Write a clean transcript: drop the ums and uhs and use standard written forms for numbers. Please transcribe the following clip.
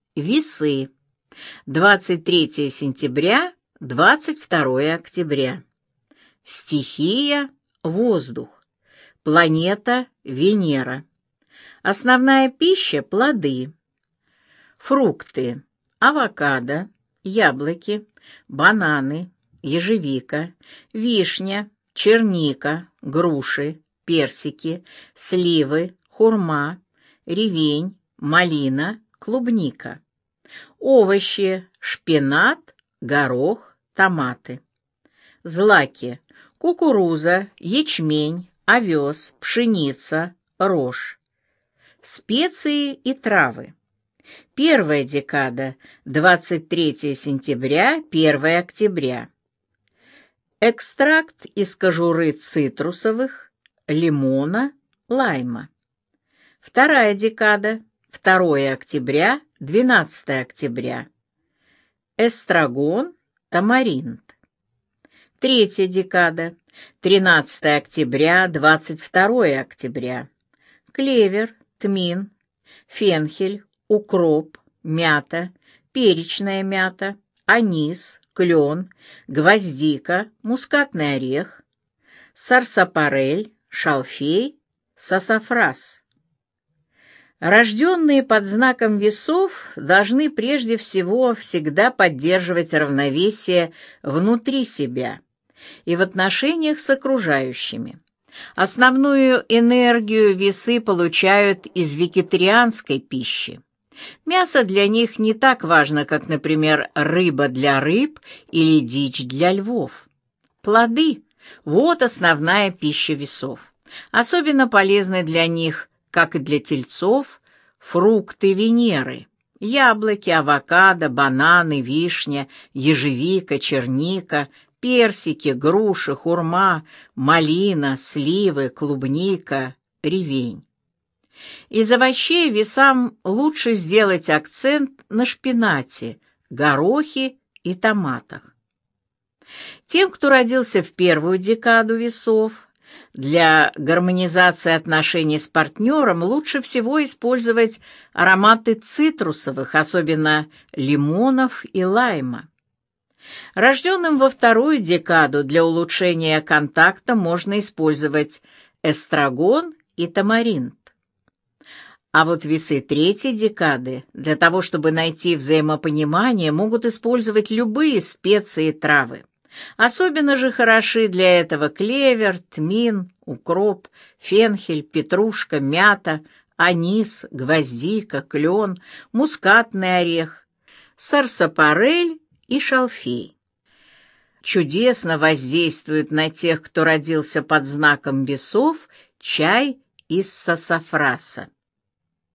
Весы. 23 сентября, 22 октября. Стихия – воздух. Планета – Венера. Основная пища – плоды. Фрукты – авокадо, яблоки, бананы, ежевика, вишня, черника, груши, персики, сливы, хурма, ревень, малина, клубника. Овощи – шпинат, горох, томаты. Злаки – кукуруза, ячмень, овес, пшеница, рожь. Специи и травы. Первая декада – 23 сентября, 1 октября. Экстракт из кожуры цитрусовых, лимона, лайма. Вторая декада – 2 октября, 12 октября. Эстрагон, тамаринт. Третья декада – 13 октября, 22 октября. Клевер, тмин, фенхель, укроп, мята, перечная мята, анис, клен, гвоздика, мускатный орех, сарсапарель, шалфей, сасафрас. Рожденные под знаком весов должны прежде всего всегда поддерживать равновесие внутри себя и в отношениях с окружающими. Основную энергию весы получают из вегетарианской пищи. Мясо для них не так важно, как, например, рыба для рыб или дичь для львов. Плоды – вот основная пища весов. Особенно полезны для них, как и для тельцов, фрукты Венеры – яблоки, авокадо, бананы, вишня, ежевика, черника, персики, груши, хурма, малина, сливы, клубника, ревень. Из овощей весам лучше сделать акцент на шпинате, горохе и томатах. Тем, кто родился в первую декаду весов, для гармонизации отношений с партнером лучше всего использовать ароматы цитрусовых, особенно лимонов и лайма. Рожденным во вторую декаду для улучшения контакта можно использовать эстрагон и тамаринт. А вот весы третьей декады для того, чтобы найти взаимопонимание, могут использовать любые специи и травы. Особенно же хороши для этого клевер, тмин, укроп, фенхель, петрушка, мята, анис, гвоздика, клен, мускатный орех, сарсапарель и шалфей. Чудесно воздействует на тех, кто родился под знаком весов, чай из сасафраса.